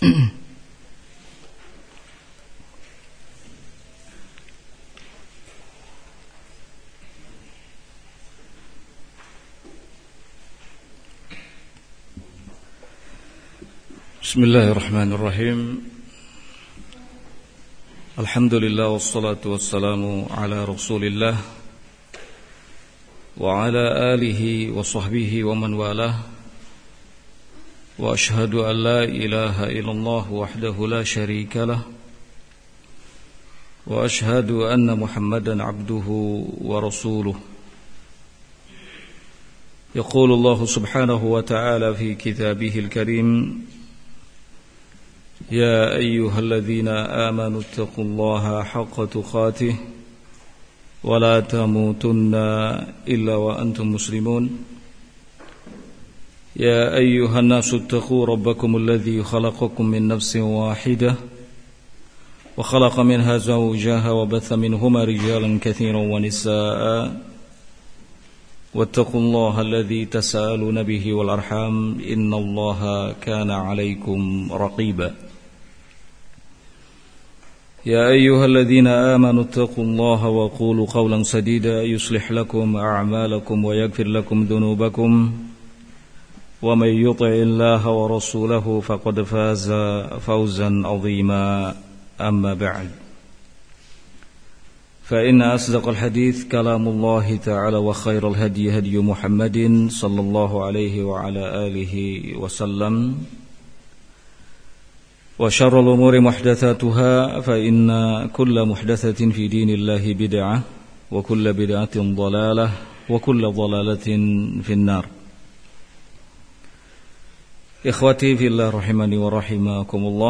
Bismillahirrahmanirrahim. Alhamdulillah wassalatu wassalamu ala Rasulillah wa ala alihi wa sahbihi wa man walah. Wa ashhadu an la ilaha illallah wahdahu la syarika lah. Wa ashhadu anna Muhammadan abduhu wa rasuluh. Yaqulu Allah subhanahu wa ta'ala fi kitabihil karim: يا أيها الذين آمنوا اتقوا الله حق تقاته ولا تموتن إلا وأنتم مسلمون يا أيها الناس اتقوا ربكم الذي خلقكم من نفس واحدة وخلق منها زوجها وبث منهما رجالا كثيرا ونساء واتقوا الله الذي تساءلون به والأرحام إن الله كان عليكم رقيبا يا أيها الذين آمنوا اتقوا الله وقولوا قولا سديدا يصلح لكم أعمالكم ويغفر لكم ذنوبكم ومن يطع الله ورسوله فقد فاز فوزا عظيما أما بعد فإن أصدق الحديث كلام الله تعالى وخير الهدي هدي محمد صلى الله عليه وعلى آله وسلم وشر الأمور محدثاتها فإن كل محدثة في دين الله بدعة وكل بدعة ضلالة وكل ضلالة في النار. إخوتي في الله رحمني ورحمكم الله.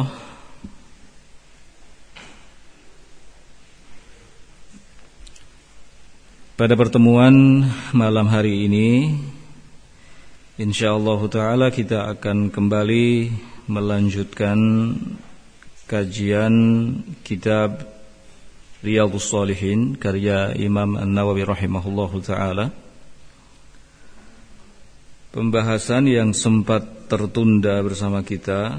Pada pertemuan malam hari ini, insyaallah ta'ala kita akan kembali melanjutkan kajian kitab Riyadhus Shalihin karya Imam An-Nawawi rahimahullahu ta'ala. Pembahasan yang sempat tertunda bersama kita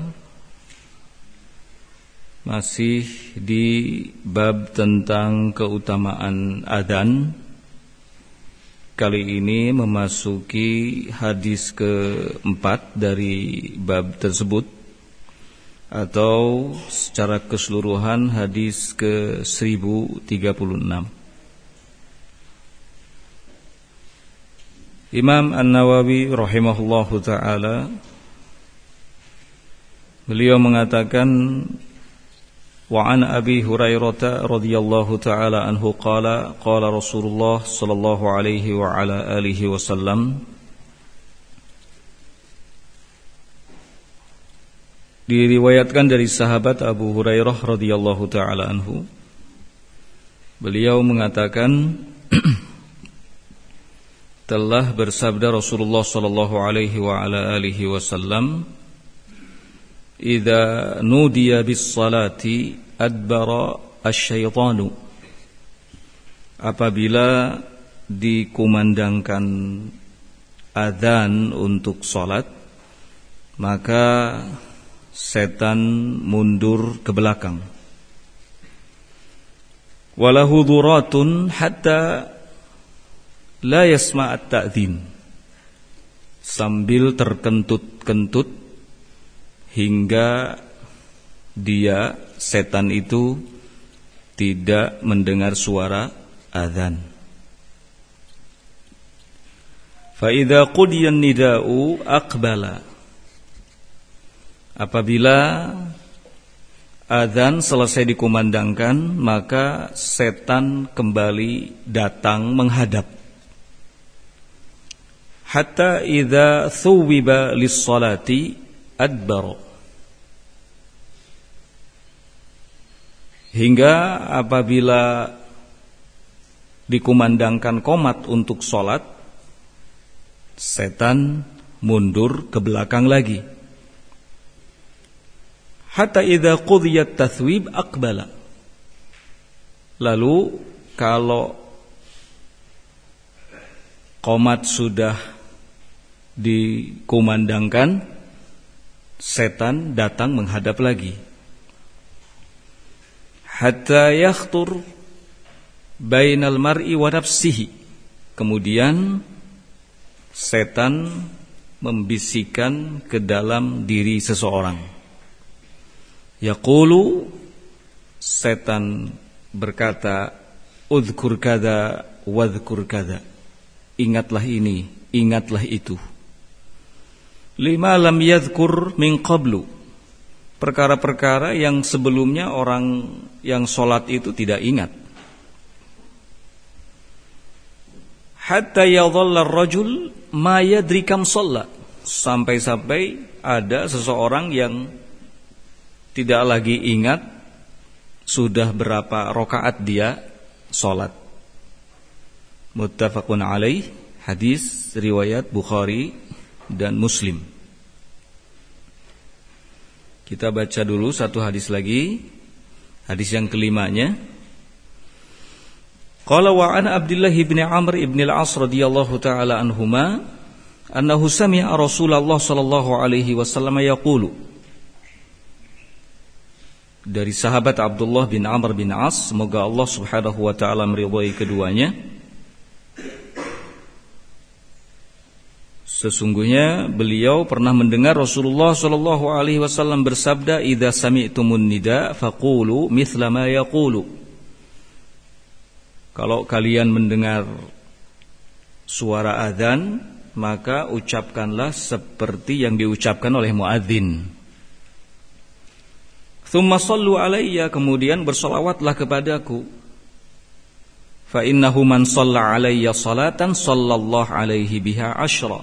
masih di bab tentang keutamaan adzan. Kali ini memasuki hadis keempat dari bab tersebut, atau secara keseluruhan hadis ke-1036. Imam An-Nawawi rahimahullahu ta'ala, beliau mengatakan: wa an Abi Hurairah radhiyallahu ta'ala anhu qala qala Rasulullah sallallahu alaihi wa ala alihi wasallam. Diriwayatkan dari sahabat Abu Hurairah radhiyallahu ta'ala anhu, beliau mengatakan telah bersabda Rasulullah sallallahu alaihi wa ala alihi wasallam: idza nudiya bis salati adbara asyaitanu. Apabila dikumandangkan adzan untuk salat, maka setan mundur ke belakang. Walahu duratun hatta la yasma' at-ta'dzin. Sambil terkentut-kentut hingga dia, setan itu, tidak mendengar suara adzan. Fa idza qudiya an-nida'u aqbala. Apabila adzan selesai dikumandangkan, maka setan kembali datang menghadap. Hatta idza thuwiba lis-salati adbara. Hingga apabila dikumandangkan qomat untuk sholat, setan mundur ke belakang lagi. Hatta idza qudiyat tathwib aqbala. Lalu kalau qomat sudah dikumandangkan, setan datang menghadap lagi. Hatta yakhtur bainal mar'i wa nafsihi. Kemudian setan membisikkan ke dalam diri seseorang. Yaqulu, setan berkata, udhkur kada wadhkur kada. Ingatlah ini, ingatlah itu. Lima lam yadhkur min qablu. Perkara-perkara yang sebelumnya orang yang sholat itu tidak ingat. Hatta yadhalla ar-rajul ma yadri kam shalla. Sampai-sampai ada seseorang yang tidak lagi ingat sudah berapa rakaat dia sholat. Muttafaqun alaih, hadis riwayat Bukhari dan Muslim. Kita baca dulu satu hadis lagi, hadis yang kelimanya. Qala wa an Abdullah bin Amr ibn al-As radhiyallahu taala anhuma annahu sami'a Rasulullah sallallahu alaihi wasallam yaqulu. Dari sahabat Abdullah bin Amr bin As, semoga Allah Subhanahu wa taala meridhai keduanya. Sesungguhnya beliau pernah mendengar Rasulullah sallallahu alaihi wasallam bersabda, "Idza sami'tumun nida faqulu mithla ma yaqulu." Kalau kalian mendengar suara azan, maka ucapkanlah seperti yang diucapkan oleh muadzin. Tsumma shallu alayya, kemudian bersolawatlah kepadaku. Fa innahu man shalla alayya salatan sallallahu alaihi biha asyra.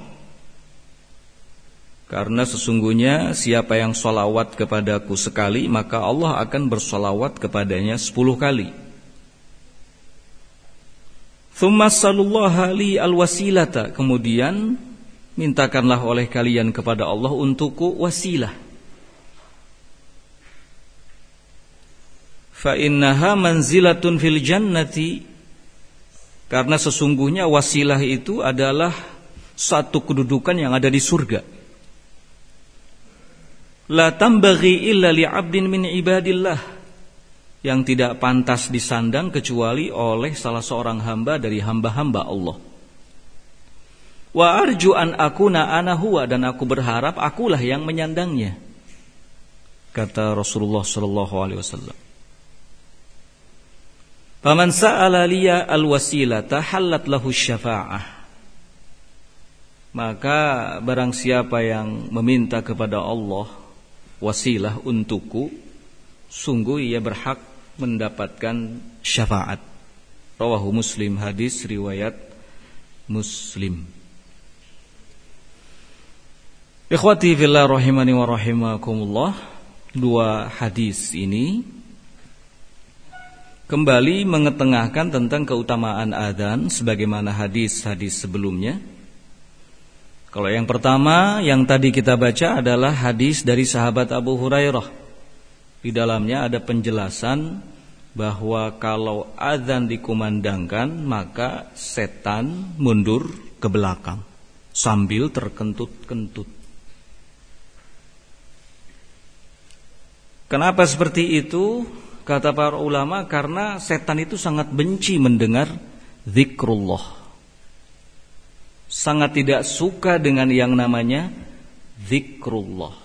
Karena sesungguhnya siapa yang sholawat kepadaku sekali, maka Allah akan bersolawat kepadanya 10 kali. Tsumma sallallahu li alwasilata, kemudian mintakanlah oleh kalian kepada Allah untukku wasilah. Fa innaha manzilatun fil jannati, karena sesungguhnya wasilah itu adalah satu kedudukan yang ada di surga. La tambaghi illa li'abdin min ibadillah, yang tidak pantas disandang kecuali oleh salah seorang hamba dari hamba-hamba Allah. Wa arju an akuna ana huwa, dan aku berharap akulah yang menyandangnya, kata Rasulullah sallallahu alaihi wasallam. Faman sa'ala liya alwasilata hallat lahu syafa'ah, maka barang siapa yang meminta kepada Allah wasilah untukku, sungguh ia berhak mendapatkan syafaat. Rawahu Muslim, hadis riwayat Muslim. Ikhwati fillah rahimani wa rahimakumullah, dua hadis ini kembali mengetengahkan tentang keutamaan adzan sebagaimana hadis-hadis sebelumnya. Kalau yang pertama yang tadi kita baca adalah hadis dari sahabat Abu Hurairah. Di dalamnya ada penjelasan bahwa kalau adzan dikumandangkan maka setan mundur ke belakang sambil terkentut-kentut. Kenapa seperti itu? Kata para ulama, karena setan itu sangat benci mendengar zikrullah, sangat tidak suka dengan yang namanya zikrullah.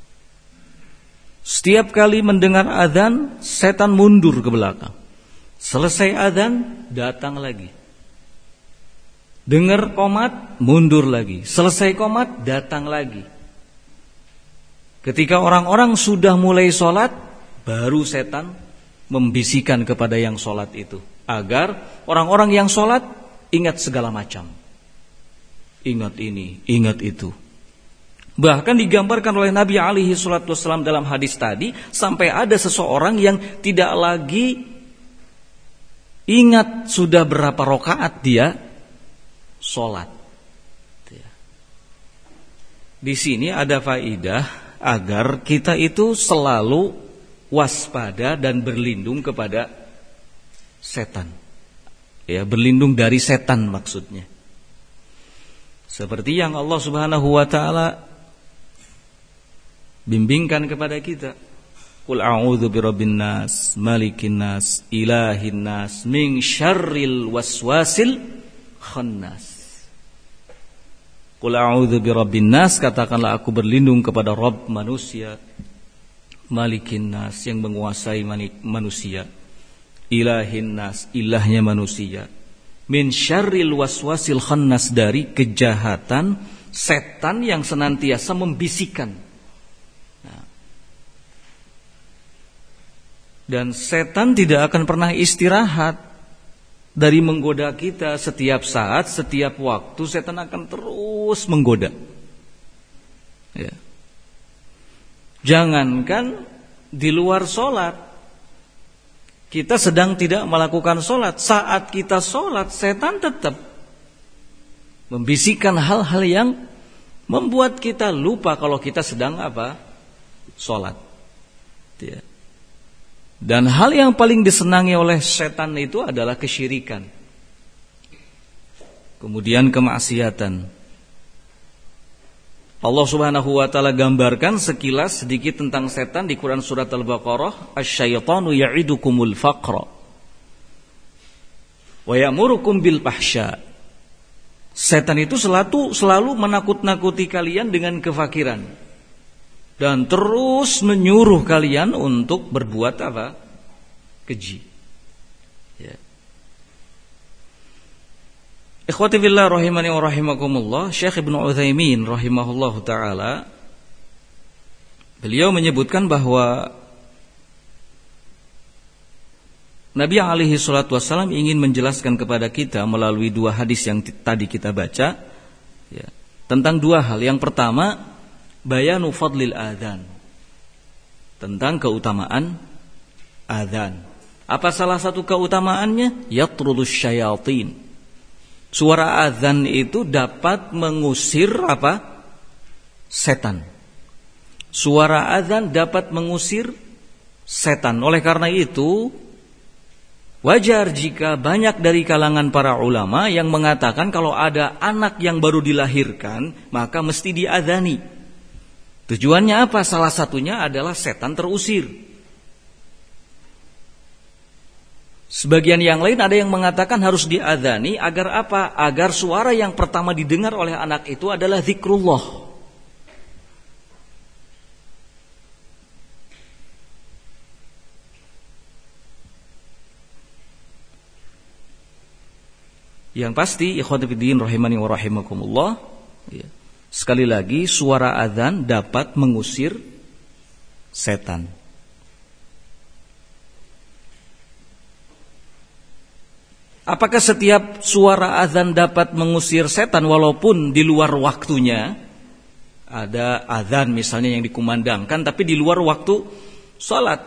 Setiap kali mendengar azan, setan mundur ke belakang. Selesai azan, datang lagi. Dengar qomat, mundur lagi. Selesai qomat, datang lagi. Ketika orang-orang sudah mulai sholat, baru setan membisikkan kepada yang sholat itu, agar orang-orang yang sholat ingat segala macam. Ingat ini, ingat itu. Bahkan digambarkan oleh Nabi alaihi salatu wassalam dalam hadis tadi, sampai ada seseorang yang tidak lagi ingat sudah berapa rakaat dia sholat. Di sini ada faidah agar kita itu selalu waspada dan berlindung kepada setan. Ya, berlindung dari setan maksudnya. Seperti yang Allah Subhanahu wa taala bimbingkan kepada kita. Qul a'udzu birabbin nas, malikin nas, ilahin nas, min syarril waswasil khannas. Qul a'udzu birabbin nas, katakanlah aku berlindung kepada Rabb manusia, malikin nas yang menguasai manusia, ilahin nas ilahnya manusia, min syarril waswasil khannas dari kejahatan setan yang senantiasa membisikkan. Nah, dan setan tidak akan pernah istirahat dari menggoda kita setiap saat, setiap waktu. Setan akan terus menggoda. Ya. Jangankan di luar sholat, kita sedang tidak melakukan sholat, saat kita sholat, setan tetap membisikkan hal-hal yang membuat kita lupa kalau kita sedang apa? Sholat. Ya. Dan hal yang paling disenangi oleh setan itu adalah kesyirikan, kemudian kemaksiatan. Allah Subhanahu wa taala gambarkan sekilas sedikit tentang setan di Quran surat Al-Baqarah, asy-syaitanu ya'idukumul faqra wa ya'murukum bil fahsya. Setan itu selalu menakut-nakuti kalian dengan kefakiran dan terus menyuruh kalian untuk berbuat apa? Keji. Ya. Ikhwati fillah rahimani wa rahimakumullah, Syekh Ibnu Utsaimin rahimahullahu taala beliau menyebutkan bahwa Nabi alaihi salatu wasallam ingin menjelaskan kepada kita melalui dua hadis yang tadi kita baca, ya, tentang dua hal. Yang pertama, bayanu fadlil adzan, tentang keutamaan adzan. Apa salah satu keutamaannya? Yatrudus syayatin. Suara azan itu dapat mengusir apa? Setan. Suara azan dapat mengusir setan. Oleh karena itu, wajar jika banyak dari kalangan para ulama yang mengatakan kalau ada anak yang baru dilahirkan, maka mesti diadzani. Tujuannya apa? Salah satunya adalah setan terusir. Sebagian yang lain ada yang mengatakan harus diadzani agar apa? Agar suara yang pertama didengar oleh anak itu adalah zikrullah. Yang pasti, ikhwati fiddin rahimani wa rahimakumullah, ya, sekali lagi suara adzan dapat mengusir setan. Apakah setiap suara azan dapat mengusir setan walaupun di luar waktunya? Ada azan misalnya yang dikumandangkan tapi di luar waktu salat.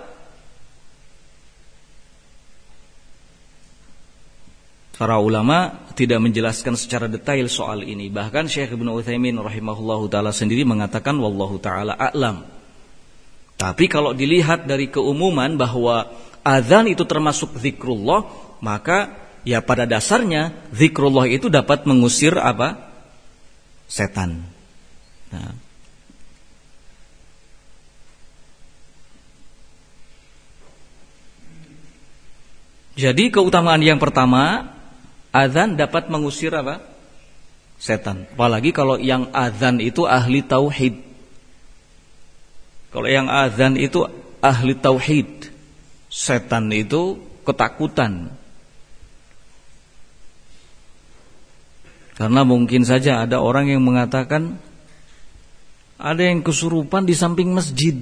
Para ulama tidak menjelaskan secara detail soal ini. Bahkan Syekh Ibnu Utsaimin rahimahullahu taala sendiri mengatakan wallahu taala a'lam. Tapi kalau dilihat dari keumuman bahwa azan itu termasuk zikrullah, maka ya pada dasarnya zikrullah itu dapat mengusir apa? Setan. Nah. Jadi keutamaan yang pertama, azan dapat mengusir apa? Setan. Apalagi kalau yang azan itu ahli tauhid. Kalau yang azan itu ahli tauhid, setan itu ketakutan. Karena mungkin saja ada orang yang mengatakan ada yang kesurupan di samping masjid.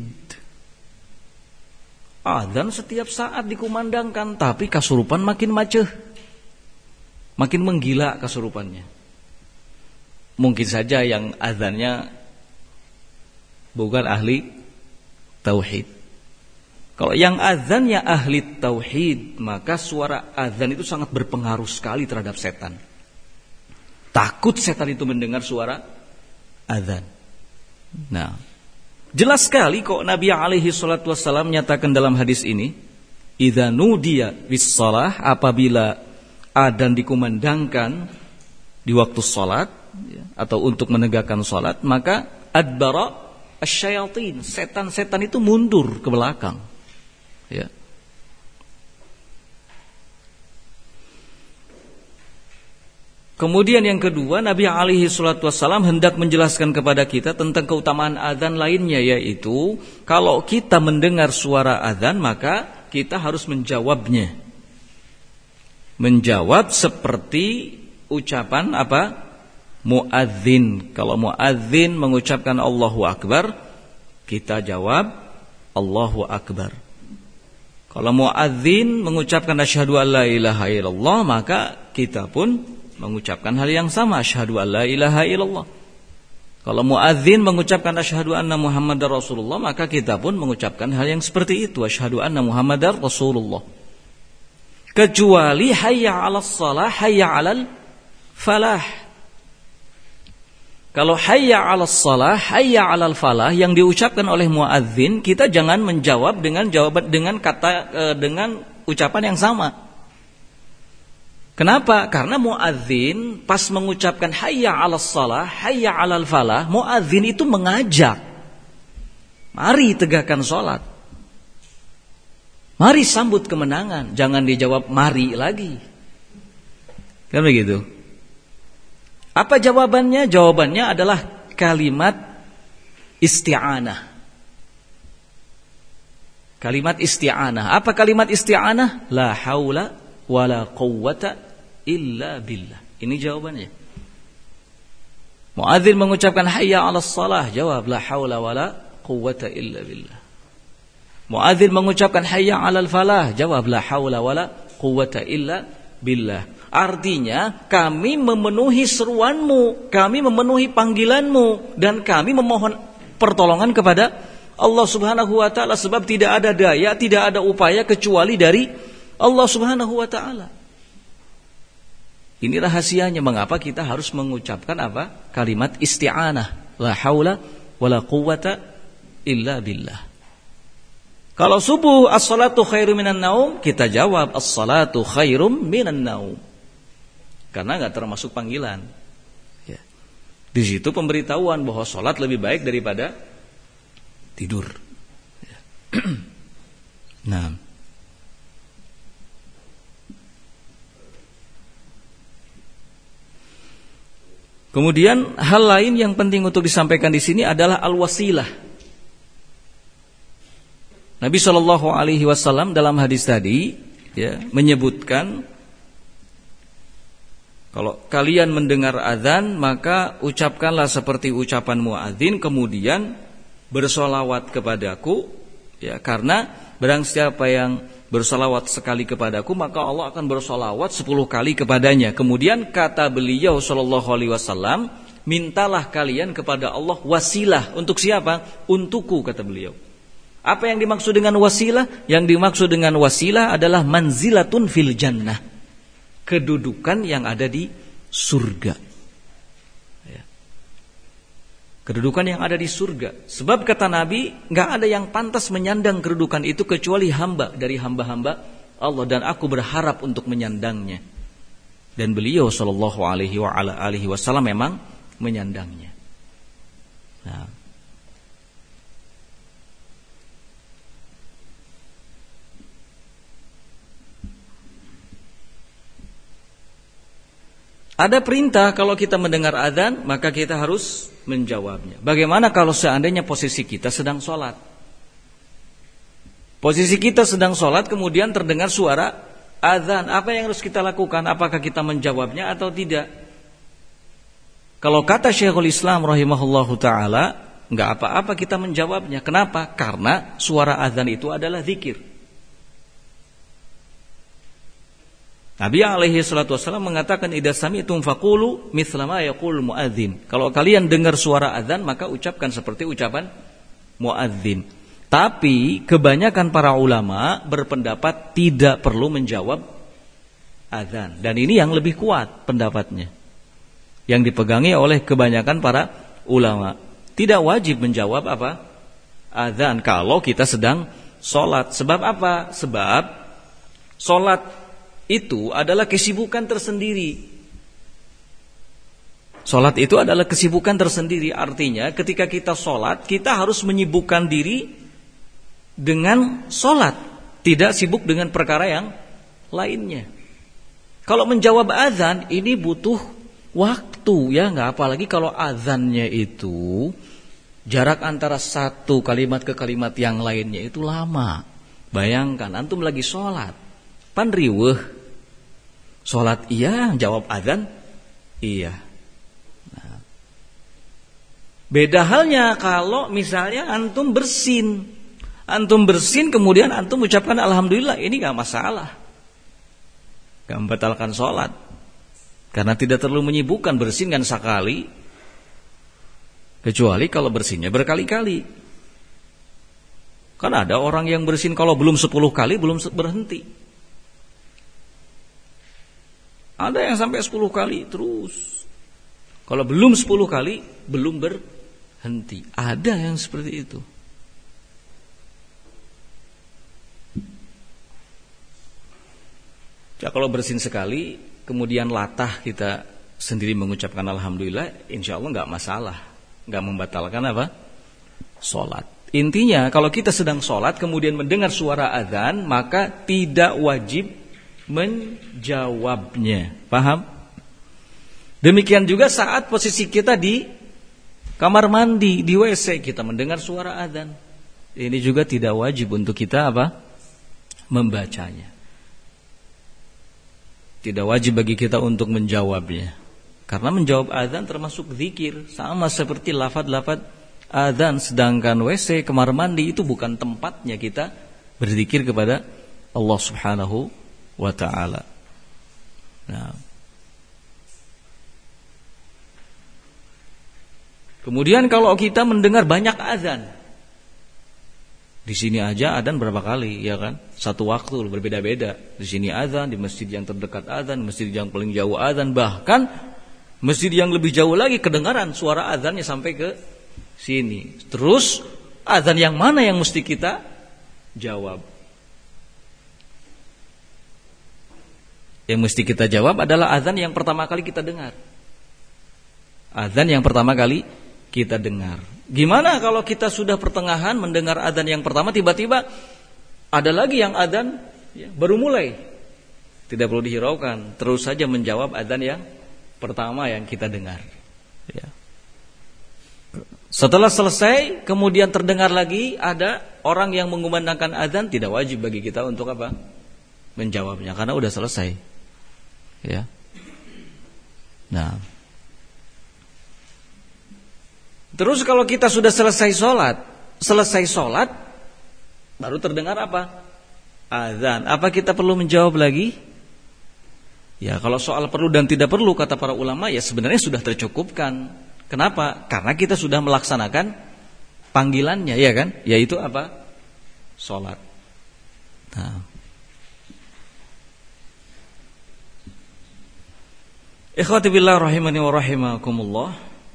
Azan setiap saat dikumandangkan, tapi kesurupan makin maceh, makin menggila kesurupannya. Mungkin saja yang azannya bukan ahli tauhid. Kalau yang azannya ahli tauhid, maka suara azan itu sangat berpengaruh sekali terhadap setan. Takut setan itu mendengar suara azan. Nah, jelas sekali kok Nabi alaihi salatu wassalam menyatakan dalam hadis ini, idza nudiya bis-shalah, apabila adzan dikumandangkan di waktu salat, atau untuk menegakkan salat, maka adbara Asyayatin, setan-setan itu mundur ke belakang. Ya. Kemudian yang kedua, Nabi alaihi salatu wassalam hendak menjelaskan kepada kita tentang keutamaan azan lainnya, yaitu kalau kita mendengar suara azan maka kita harus menjawabnya. Menjawab seperti ucapan apa? Muadzin. Kalau muadzin mengucapkan Allahu Akbar, kita jawab Allahu Akbar. Kalau muadzin mengucapkan asyhadu alla ilaha illallah, maka kita pun mengucapkan hal yang sama, asyhadu alla ilaha illallah. Kalau muadzin mengucapkan asyhadu anna Muhammadar Rasulullah, maka kita pun mengucapkan hal yang seperti itu, asyhadu anna Muhammadar Rasulullah. Kecuali hayya 'alas shalah, hayya 'alal falah. Kalau hayya 'alas shalah, hayya 'alal falah yang diucapkan oleh muadzin, kita jangan menjawab dengan jawaban dengan ucapan yang sama. Kenapa? Karena muadzin pas mengucapkan hayya 'alas shalah, hayya 'alal falah, muadzin itu mengajak. Mari tegakkan salat. Mari sambut kemenangan, jangan dijawab mari lagi. Kan begitu? Apa jawabannya? Jawabannya adalah kalimat isti'anah. Kalimat isti'anah. Apa kalimat isti'anah? La haula wala quwwata illa billah. Ini jawabannya. Muadzin mengucapkan hayya 'alas shalah, jawab la haula wala quwwata illa billah. Muadzin mengucapkan hayya 'alal falah, jawab la haula wala quwwata illa billah. Artinya kami memenuhi seruanmu, kami memenuhi panggilanmu, dan kami memohon pertolongan kepada Allah Subhanahu wa taala, sebab tidak ada daya, tidak ada upaya kecuali dari Allah Subhanahu wa taala. Ini rahasianya mengapa kita harus mengucapkan apa? Kalimat isti'anah, la haula wala quwwata illa billah. Kalau subuh as-salatu khairum minan naum, kita jawab as-salatu khairum minan naum. Karena enggak termasuk panggilan. Ya. Di situ pemberitahuan bahwa salat lebih baik daripada tidur. Ya. Nah. Kemudian hal lain yang penting untuk disampaikan di sini adalah al-wasilah. Nabi SAW dalam hadis tadi ya, menyebutkan kalau kalian mendengar azan maka ucapkanlah seperti ucapan muadzin, kemudian bersolawat kepadaku ya, karena barang siapa yang bersolawat sekali kepadaku maka Allah akan bersolawat 10 kali kepadanya. Kemudian kata beliau SAW, mintalah kalian kepada Allah wasilah. Untuk siapa? Untukku, kata beliau. Apa yang dimaksud dengan wasilah? Yang dimaksud dengan wasilah adalah manzilatun fil jannah, kedudukan yang ada di surga ya. Kedudukan yang ada di surga. Sebab kata Nabi, gak ada yang pantas menyandang kedudukan itu kecuali hamba dari hamba-hamba Allah, dan aku berharap untuk menyandangnya. Dan beliau SAW memang menyandangnya. Nah, ada perintah kalau kita mendengar azan maka kita harus menjawabnya. Bagaimana kalau seandainya posisi kita sedang sholat? Posisi kita sedang sholat kemudian terdengar suara azan. Apa yang harus kita lakukan? Apakah kita menjawabnya atau tidak? Kalau kata Syekhul Islam rahimahullahu ta'ala, enggak apa-apa kita menjawabnya. Kenapa? Karena suara azan itu adalah zikir. Nabi alaihi salatu wasallam mengatakan idza sami'tum faqulu mithla ma yaqul muadzin. Kalau kalian dengar suara azan maka ucapkan seperti ucapan muadzin. Tapi kebanyakan para ulama berpendapat tidak perlu menjawab azan, dan ini yang lebih kuat pendapatnya, yang dipegangi oleh kebanyakan para ulama. Tidak wajib menjawab apa? Azan kalau kita sedang sholat. Sebab apa? Sebab sholat itu adalah kesibukan tersendiri. Sholat itu adalah kesibukan tersendiri. Artinya ketika kita sholat, kita harus menyibukkan diri dengan sholat, tidak sibuk dengan perkara yang lainnya. Kalau menjawab azan ini butuh waktu, ya nggak, apalagi kalau azannya itu jarak antara satu kalimat ke kalimat yang lainnya itu lama. Bayangkan antum lagi sholat, pan riweuh. Sholat iya, jawab azan iya. Nah, beda halnya kalau misalnya antum bersin kemudian antum ucapkan alhamdulillah, ini nggak masalah, nggak membatalkan sholat. Karena tidak terlalu menyibukkan, bersin kan sekali. Kecuali kalau bersinnya berkali-kali. Kan ada orang yang bersin kalau belum 10 kali belum berhenti. Ada yang sampai 10 kali terus. Kalau belum 10 kali belum berhenti. Ada yang seperti itu. Ya, kalau bersin sekali kemudian latah kita sendiri mengucapkan alhamdulillah, insya Allah nggak masalah, nggak membatalkan apa? Sholat. Intinya kalau kita sedang sholat kemudian mendengar suara azan, maka tidak wajib menjawabnya. Paham? Demikian juga saat posisi kita di kamar mandi, di WC, kita mendengar suara azan, ini juga tidak wajib untuk kita apa? Membacanya. Tidak wajib bagi kita untuk menjawabnya. Karena menjawab azan termasuk zikir, sama seperti lafaz-lafaz azan. Sedangkan WC, kamar mandi itu bukan tempatnya kita berzikir kepada Allah Subhanahu wa ta'ala. Nah, kemudian kalau kita mendengar banyak azan, di sini aja azan berapa kali, ya kan? Satu waktu berbeda-beda. Di sini azan, di masjid yang terdekat azan, masjid yang paling jauh azan, bahkan masjid yang lebih jauh lagi kedengaran suara azannya sampai ke sini. Terus azan yang mana yang mesti kita jawab? Yang mesti kita jawab adalah azan yang pertama kali kita dengar. Azan yang pertama kali kita dengar. Gimana kalau kita sudah pertengahan mendengar azan yang pertama, tiba-tiba ada lagi yang azan ya, baru mulai? Tidak perlu dihiraukan, terus saja menjawab azan yang pertama yang kita dengar ya. Setelah selesai kemudian terdengar lagi ada orang yang mengumandangkan azan, tidak wajib bagi kita untuk apa? Menjawabnya, karena udah selesai ya. Nah, terus kalau kita sudah selesai sholat baru terdengar apa? Azan. Apa kita perlu menjawab lagi? Ya, kalau soal perlu dan tidak perlu kata para ulama ya sebenarnya sudah tercukupkan. Kenapa? Karena kita sudah melaksanakan panggilannya, ya kan? Yaitu apa? Sholat. Nah, ikhwati billah rahimani wa rahimakumullah.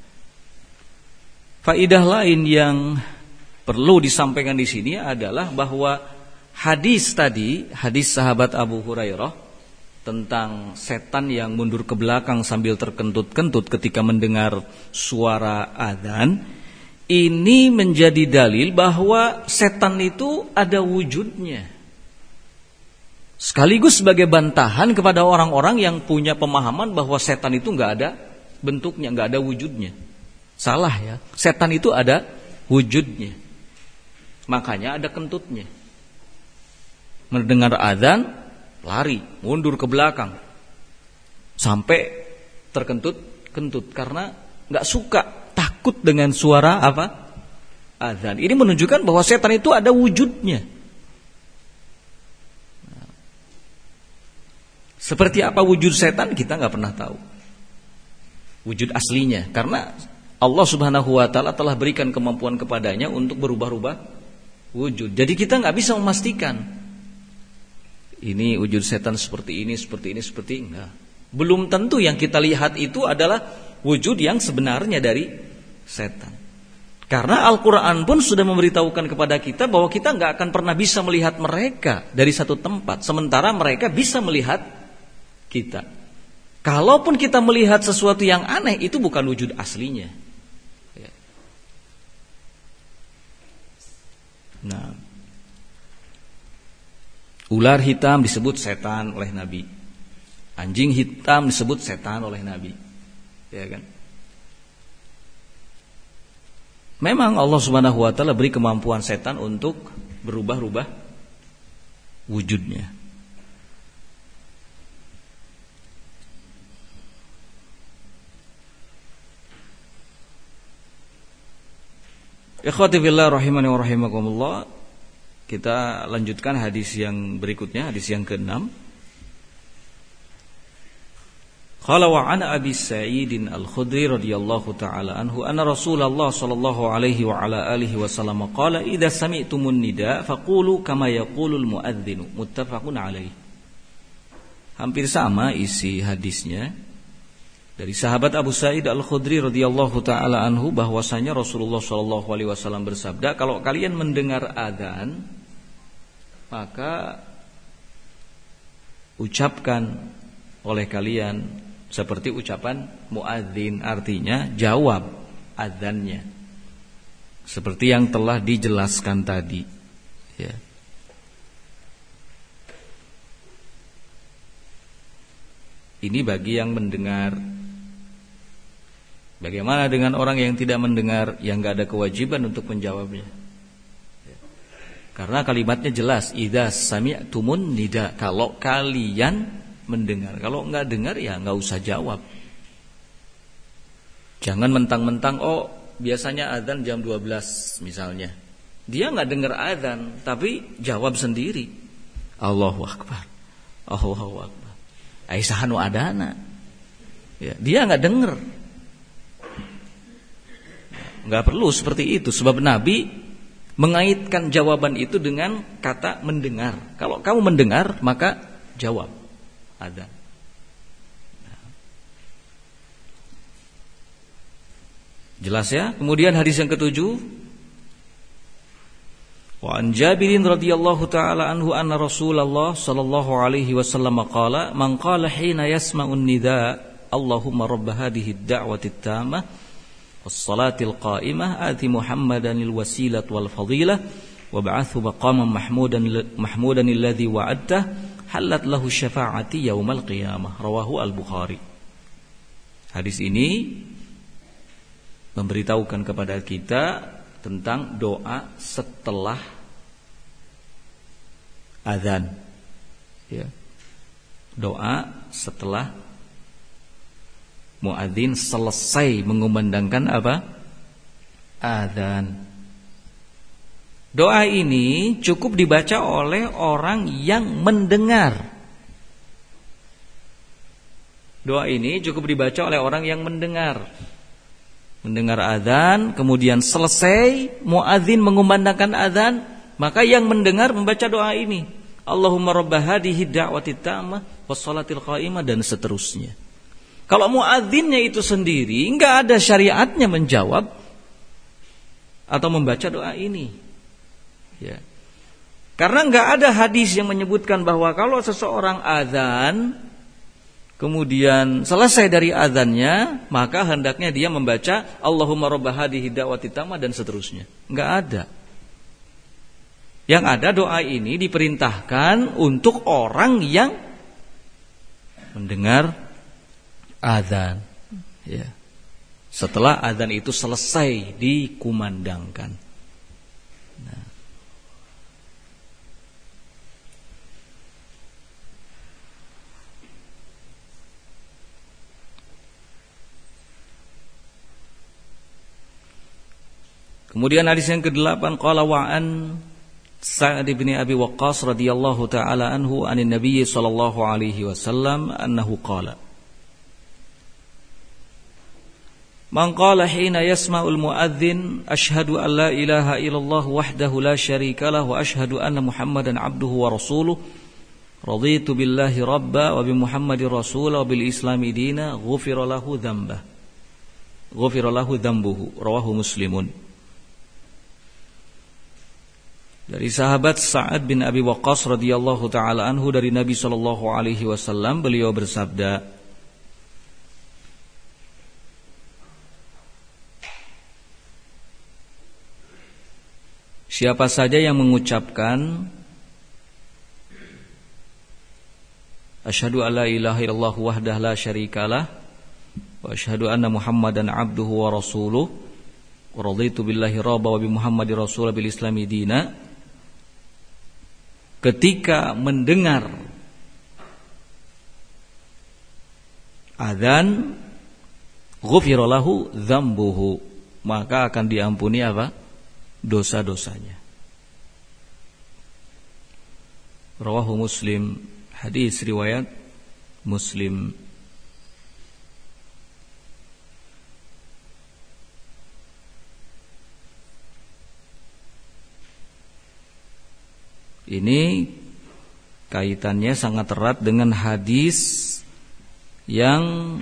Faidah lain yang perlu disampaikan di sini adalah bahwa hadis tadi, hadis sahabat Abu Hurairah tentang setan yang mundur ke belakang sambil terkentut-kentut ketika mendengar suara adzan, ini menjadi dalil bahwa setan itu ada wujudnya. Sekaligus sebagai bantahan kepada orang-orang yang punya pemahaman bahwa setan itu nggak ada bentuknya, nggak ada wujudnya. Salah ya, setan itu ada wujudnya. Makanya ada kentutnya. Mendengar adzan, lari, mundur ke belakang sampai terkentut-kentut karena nggak suka, takut dengan suara apa? Adzan. Ini menunjukkan bahwa setan itu ada wujudnya. Seperti apa wujud setan kita nggak pernah tahu. Wujud aslinya, karena Allah Subhanahu wa ta'ala telah berikan kemampuan kepadanya untuk berubah-ubah wujud. Jadi kita nggak bisa memastikan ini wujud setan seperti ini, enggak. Belum tentu yang kita lihat itu adalah wujud yang sebenarnya dari setan. Karena Al-Quran pun sudah memberitahukan kepada kita bahwa kita nggak akan pernah bisa melihat mereka dari satu tempat, sementara mereka bisa melihat kita. Kalaupun kita melihat sesuatu yang aneh, itu bukan wujud aslinya. Nah, ular hitam disebut setan oleh Nabi. Anjing hitam disebut setan oleh Nabi. Ya kan? Memang Allah Subhanahu wa taala beri kemampuan setan untuk berubah-ubah wujudnya. Ikhwati fillah rahimani wa rahimakumullah. Kita lanjutkan hadis yang berikutnya, hadis yang ke-6. Qala wa an Abi Sa'id Al-Khudri radhiyallahu ta'ala anhu anna Rasulullah sallallahu alaihi wa ala alihi wasallam qala idza sami'tumun nida faqulu kama yaqulul muadzinu muttafaqun alaihi. Hampir sama isi hadisnya dari sahabat Abu Sa'id Al-Khudri radhiyallahu ta'ala anhu bahwasanya Rasulullah sallallahu alaihi wasallam bersabda, kalau kalian mendengar adzan maka ucapkan oleh kalian seperti ucapan muadzin, artinya jawab adzannya seperti yang telah dijelaskan tadi, ya. Ini bagi yang mendengar. Bagaimana dengan orang yang tidak mendengar, yang enggak ada kewajiban untuk menjawabnya? Karena kalimatnya jelas, idza sami'tumun nida, kalau kalian mendengar. Kalau enggak dengar ya enggak usah jawab. Jangan mentang-mentang biasanya azan jam 12 misalnya. Dia enggak dengar azan tapi jawab sendiri. Allahu akbar. Allahu akbar. Aisahanu adana. Ya, dia enggak dengar. Enggak perlu seperti itu, sebab Nabi mengaitkan jawaban itu dengan kata mendengar. Kalau kamu mendengar maka jawab. Ada. Jelas ya? Kemudian hadis yang ke-7. Wa an Jabirin radhiyallahu taala anhu anna Rasulullah sallallahu alaihi wasallam qala man qala hina yasma'un nida Allahumma rabb hadhihi ad-da'wati at-tammah was-salatil qa'imah ati Muhammadanil wasilah wal fadilah wa ba'athu maqaman mahmudan alladhi wa'adtah halat lahu syafa'ati yaumal qiyamah, rawahu al-Bukhari. Hadis ini memberitahukan kepada kita tentang doa setelah azan, ya. Doa setelah muadzin selesai mengumandangkan apa? Azan. Doa ini cukup dibaca oleh orang yang mendengar. Doa ini cukup dibaca oleh orang yang mendengar. Mendengar azan, kemudian selesai muadzin mengumandangkan azan, maka yang mendengar membaca doa ini. Allahumma rabb hadhihi da'wati tammah wassalatil qa'imah dan seterusnya. Kalau muadzinnya itu sendiri enggak ada syariatnya menjawab atau membaca doa ini. Ya. Karena enggak ada hadis yang menyebutkan bahwa kalau seseorang azan kemudian selesai dari azannya maka hendaknya dia membaca Allahumma rabb hadhihi da'wati tammah dan seterusnya. Enggak ada. Yang ada doa ini diperintahkan untuk orang yang mendengar azan, ya. Setelah azan itu selesai dikumandangkan. Kemudian hadis yang ke-8 qala wa an Sa'd bin Abi Waqqas radhiyallahu taala anhu anin Nabi sallallahu alaihi wasallam annahu qala Man qala hina yasma'ul muadzin asyhadu an la ilaha illallah wahdahu la syarika lah wa asyhadu anna Muhammadan abduhu wa rasuluh raditu billahi rabba wa bi Muhammadin rasula wa bil islami dina ghufira lahu dhanbuhu rawahu Muslimun. Dari sahabat Sa'ad bin Abi Waqqas radhiyallahu taala anhu dari Nabi sallallahu alaihi wasallam, beliau bersabda, Siapa saja yang mengucapkan asyhadu alla ilaha illallah wahdahu la syarikalah wa asyhadu anna Muhammadan abduhu wa rasuluh wa raditu billahi rabba wa bi Muhammadin rasulah bil islami dina, ketika mendengar adzan ghufira lahu dzambuhu, maka akan diampuni apa? Dosa-dosanya. Rawahu Muslim, hadis riwayat Muslim. Ini kaitannya sangat erat dengan hadis yang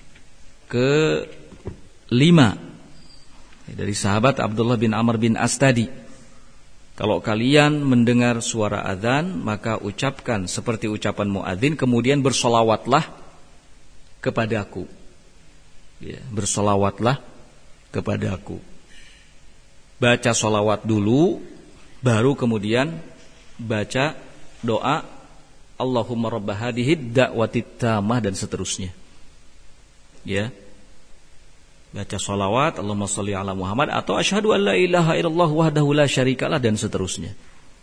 ke-5 dari sahabat Abdullah bin Amr bin As tadi. Kalau kalian mendengar suara adzan, maka ucapkan seperti ucapan muadzin, kemudian bersolawatlah kepadaku. Ya, bersolawatlah kepadaku. Baca solawat dulu, baru kemudian baca doa Allahumma rabb hadhihi da'watit tammah dan seterusnya. Ya. Baca sholawat Allahumma sholli ala Muhammad atau asyhadu an la ilaha illallah wahdahu la syarikalah dan seterusnya.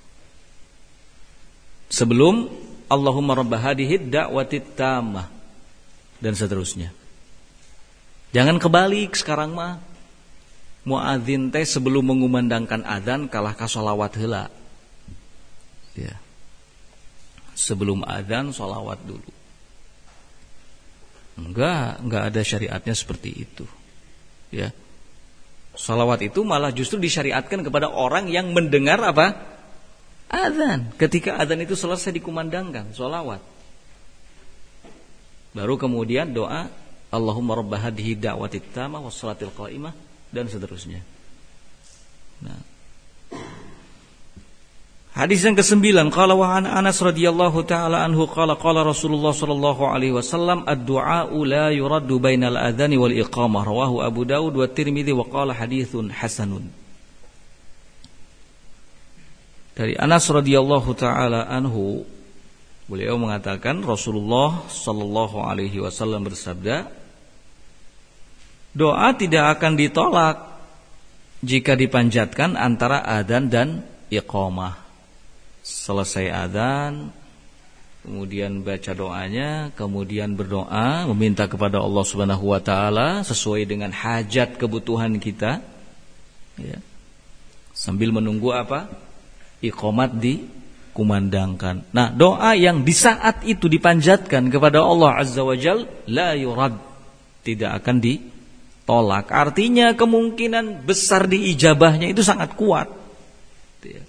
Sebelum Allahumma rabb hadhihi da'watit tammah dan seterusnya. Jangan kebalik sekarang mah. Muadzin teh sebelum mengumandangkan adzan kalah ka sholawat heula. Ya. Sebelum adzan sholawat dulu. Enggak ada syariatnya seperti itu. Ya. Salawat itu malah justru disyariatkan kepada orang yang mendengar apa? Adzan. Ketika adzan itu selesai dikumandangkan, salawat. Baru kemudian doa Allahumma rabb hadhihi da'watit tammah was salatil qa'imah dan seterusnya. Nah. Hadis yang ke-9, qala wa an Anas radhiyallahu taala anhu qala qala Rasulullah sallallahu alaihi wasallam ad-du'a'u la yuraddu bainal adzani wal iqamah, rawahu Abu Dawud wa Tirmidzi wa qala haditsun hasanun. Dari Anas radhiyallahu taala anhu, beliau mengatakan Rasulullah sallallahu alaihi wasallam bersabda, doa tidak akan ditolak jika dipanjatkan antara adzan dan iqamah. Selesai adzan, kemudian baca doanya, kemudian berdoa meminta kepada Allah Subhanahu wa taala sesuai dengan hajat kebutuhan kita, ya. Sambil menunggu apa? Iqamat dikumandangkan. Nah, doa yang di saat itu dipanjatkan kepada Allah Azza wa Jalla la yurad, tidak akan ditolak. Artinya kemungkinan besar diijabahnya itu sangat kuat. Ya.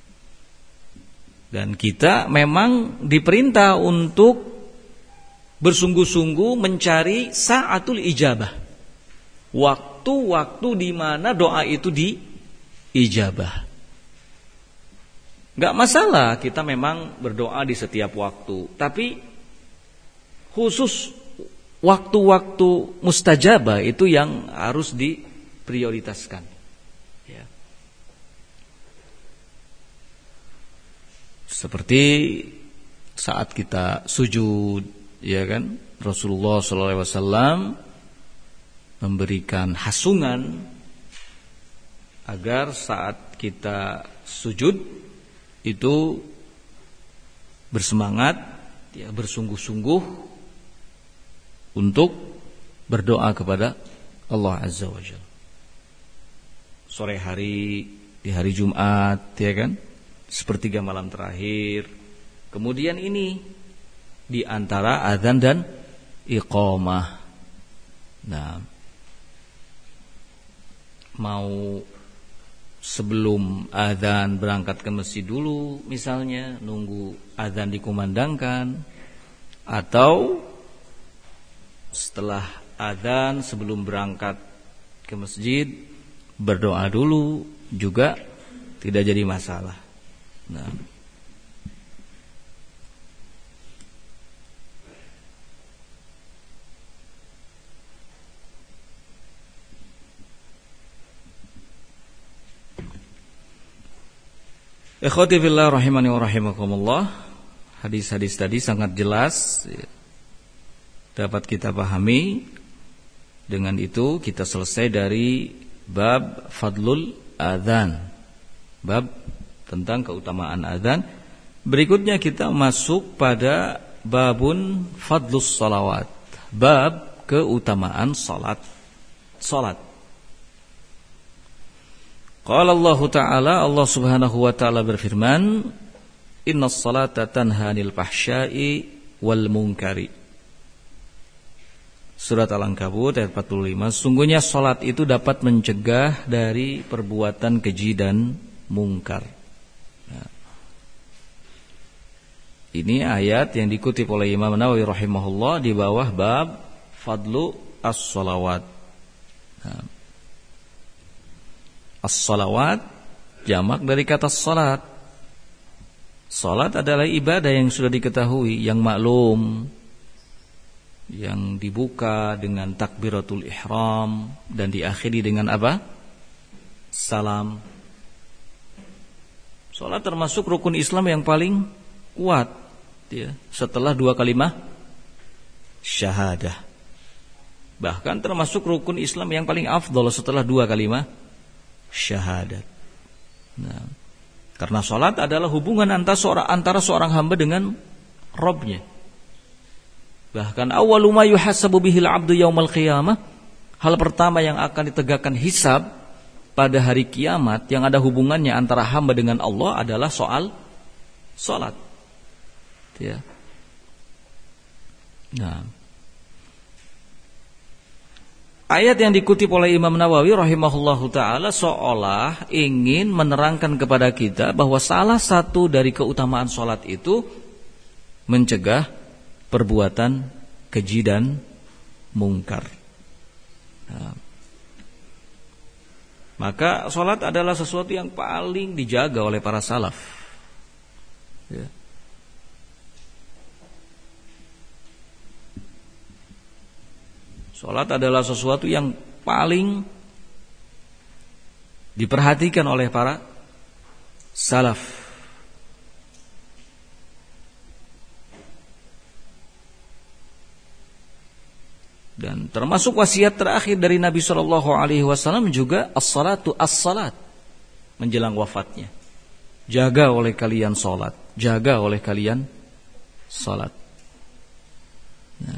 Dan kita memang diperintah untuk bersungguh-sungguh mencari sa'atul ijabah. Waktu-waktu di mana doa itu diijabah. Enggak masalah kita memang berdoa di setiap waktu, tapi khusus waktu-waktu mustajabah itu yang harus diprioritaskan. Seperti saat kita sujud, ya kan? Rasulullah SAW memberikan hasungan agar saat kita sujud itu bersemangat, ya, bersungguh-sungguh untuk berdoa kepada Allah Azza wa Jalla. Sore hari, di hari Jumat, ya kan? Sepertiga malam terakhir. Kemudian ini di antara adzan dan iqamah. Nah, mau sebelum adzan berangkat ke masjid dulu misalnya, nunggu adzan dikumandangkan, atau setelah adzan sebelum berangkat ke masjid berdoa dulu juga tidak jadi masalah. Nah, Ikhwati fillah rahimani wa rahimakumullah. Hadis-hadis tadi sangat jelas dapat kita pahami. Dengan itu kita selesai dari bab fadlul adzan, bab tentang keutamaan adzan. Berikutnya kita masuk pada babun fadlus salawat, bab keutamaan salat. Qala Allah Ta'ala, Allah Subhanahu wa taala berfirman, innas salata tanha 'anil fahsya'i wal munkari. Surat Al-Ankabut ayat 45. Sungguhnya salat itu dapat mencegah dari perbuatan keji dan mungkar. Nah, ini ayat yang dikutip oleh Imam Nawawi rahimahullah di bawah bab fadlu as-salawat. Nah, as-salawat jamak dari kata salat. Salat adalah ibadah yang sudah diketahui, yang maklum, yang dibuka dengan takbiratul ihram dan diakhiri dengan apa? Salam. Salat termasuk rukun Islam yang paling kuat, ya, setelah dua kalimat syahadah. Bahkan termasuk rukun Islam yang paling afdal setelah dua kalimat syahadat. Nah, karena salat adalah hubungan antara seorang hamba dengan Rabbnya. Bahkan awwalu ma yuhasabu bihil 'abdu yaumal qiyamah, hal pertama yang akan ditegakkan hisab pada hari kiamat yang ada hubungannya antara hamba dengan Allah adalah soal salat. Ya. Nah, ayat yang dikutip oleh Imam Nawawi rahimahullahu taala seolah ingin menerangkan kepada kita bahwa salah satu dari keutamaan salat itu mencegah perbuatan keji dan mungkar. Nah, maka salat adalah sesuatu yang paling dijaga oleh para salaf. Ya. Salat adalah sesuatu yang paling diperhatikan oleh para salaf. Dan termasuk wasiat terakhir dari Nabi Shallallahu Alaihi Wasallam juga as-salatu as-salat menjelang wafatnya. Jaga oleh kalian salat, jaga oleh kalian salat. Nah.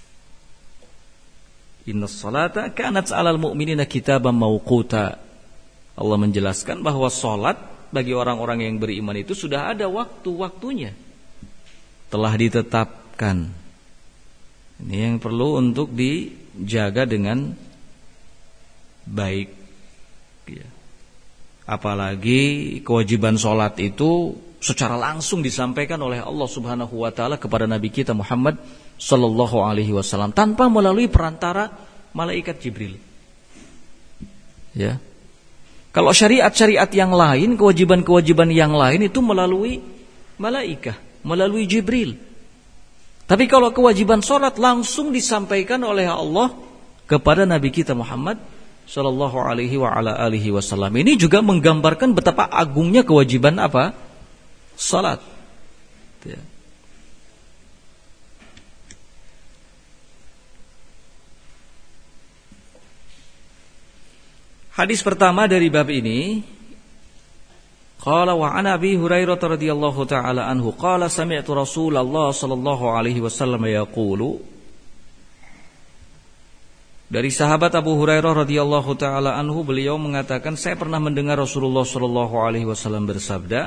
Innas salata kanat 'alal mu'minina kitaban mawquta. Allah menjelaskan bahwa salat bagi orang-orang yang beriman itu sudah ada waktu-waktunya, telah ditetapkan. Ini yang perlu untuk dijaga dengan baik, ya. Apalagi kewajiban sholat itu secara langsung disampaikan oleh Allah Subhanahu wa taala kepada Nabi kita Muhammad sallallahu alaihi wasallam tanpa melalui perantara malaikat Jibril. Ya. Kalau syariat-syariat yang lain, kewajiban-kewajiban yang lain itu melalui malaikat, melalui Jibril. Tapi kalau kewajiban sholat langsung disampaikan oleh Allah kepada Nabi kita Muhammad sallallahu alaihi wa ala alihi wasallam. Ini juga menggambarkan betapa agungnya kewajiban apa? Salat. Ya. Hadis pertama dari bab ini, qala wa an Abi Hurairah radhiyallahu taala anhu qala sami'tu Rasulullah sallallahu alaihi wasallam yaqulu. Dari sahabat Abu Hurairah radhiyallahu taala anhu, beliau mengatakan, saya pernah mendengar Rasulullah sallallahu alaihi wasallam bersabda,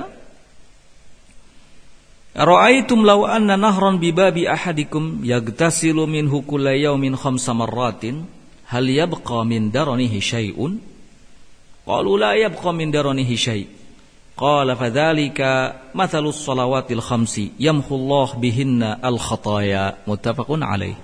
"Ra'aitum law anna nahran bi babi ahadikum yagtasilu minhu kulla yawmin 5 marratin, hal yabqa min daranihi syai'un?" Qalu la yabqa min daranihi syai'. Qala fadzalika mathalus salawatil khamsi yamhullahu bihinna al khataya. Muttafaqun alaih.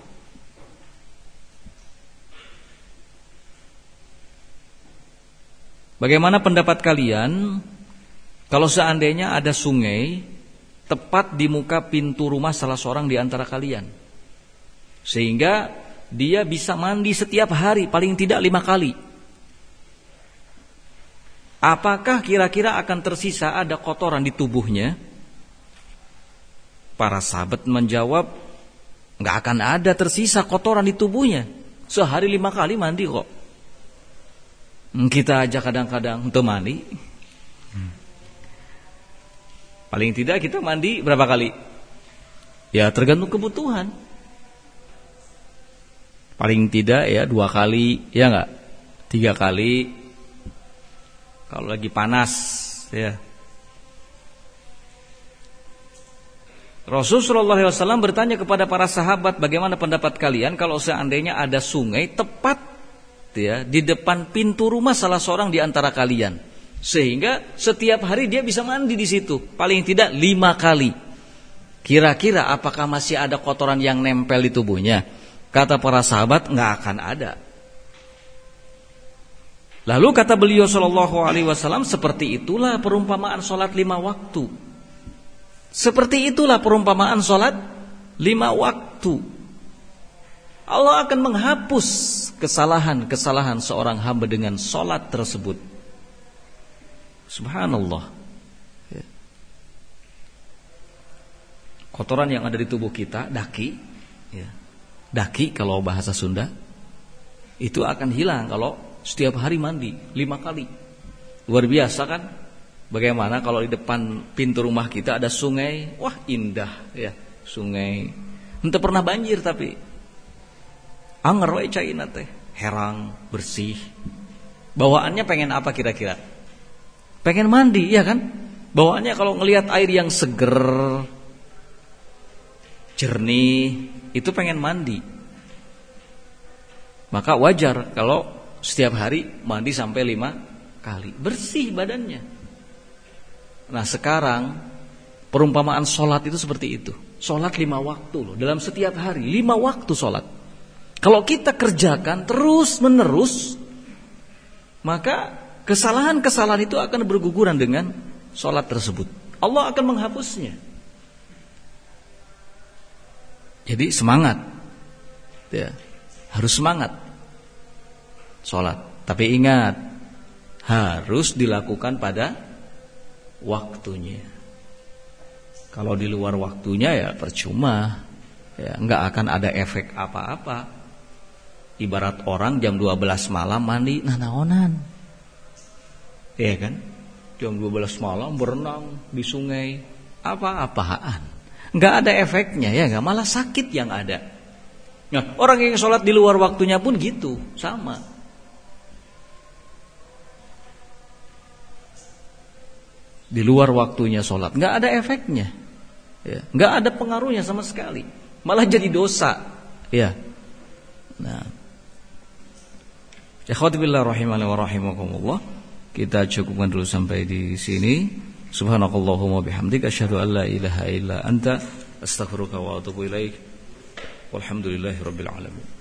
Bagaimana pendapat kalian kalau seandainya ada sungai tepat di muka pintu rumah salah seorang di antara kalian, sehingga dia bisa mandi setiap hari paling tidak 5 kali? Apakah kira-kira akan tersisa ada kotoran di tubuhnya? Para sahabat menjawab, nggak akan ada tersisa kotoran di tubuhnya. Sehari 5 kali mandi kok. Kita aja kadang-kadang untuk mandi. Paling tidak kita mandi berapa kali? Ya tergantung kebutuhan. Paling tidak ya 2 kali, ya nggak? 3 kali. Kalau lagi panas, ya. Rasulullah SAW bertanya kepada para sahabat, bagaimana pendapat kalian kalau seandainya ada sungai tepat ya di depan pintu rumah salah seorang di antara kalian, sehingga setiap hari dia bisa mandi di situ, paling tidak 5 kali. Kira-kira apakah masih ada kotoran yang nempel di tubuhnya? Kata para sahabat, nggak akan ada. Lalu kata beliau sallallahu alaihi wasallam, seperti itulah perumpamaan salat 5 waktu. Seperti itulah perumpamaan salat 5 waktu. Allah akan menghapus kesalahan-kesalahan seorang hamba dengan salat tersebut. Subhanallah. Kotoran yang ada di tubuh kita, daki, ya. Daki kalau bahasa Sunda, itu akan hilang kalau setiap hari mandi 5 kali. Luar biasa kan? Bagaimana kalau di depan pintu rumah kita ada sungai? Wah, indah ya, sungai. Entah pernah banjir tapi anger wae caina teh, herang, bersih. Bawaannya pengen apa kira-kira? Pengen mandi, ya kan? Bawaannya kalau ngelihat air yang seger, jernih, itu pengen mandi. Maka wajar kalau setiap hari mandi sampai 5 kali, bersih badannya. Nah sekarang perumpamaan sholat itu seperti itu. Sholat 5 waktu loh, dalam setiap hari 5 waktu sholat. Kalau kita kerjakan terus menerus, maka kesalahan-kesalahan itu akan berguguran dengan sholat tersebut. Allah akan menghapusnya. Jadi semangat ya, harus semangat sholat. Tapi ingat, harus dilakukan pada waktunya. Kalau di luar waktunya ya percuma ya, nggak akan ada efek apa-apa. Ibarat orang jam 12 malam mandi, nah naonan, ya kan? Jam 12 malam berenang di sungai, apa-apaan, nggak ada efeknya ya, nggak, malah sakit yang ada. Nah orang yang sholat di luar waktunya pun gitu, sama. Di luar waktunya sholat nggak ada efeknya, ya, nggak ada pengaruhnya sama sekali, malah jadi dosa, ya. Nah, ikhwati billah rahimani wa rahimakumullah, kita cukupkan dulu sampai di sini. Subhanakallahumma bihamdika asyhadu an la ilaha illa anta astaghfiruka wa atubu ilaik. Walhamdulillahirabbil alamin.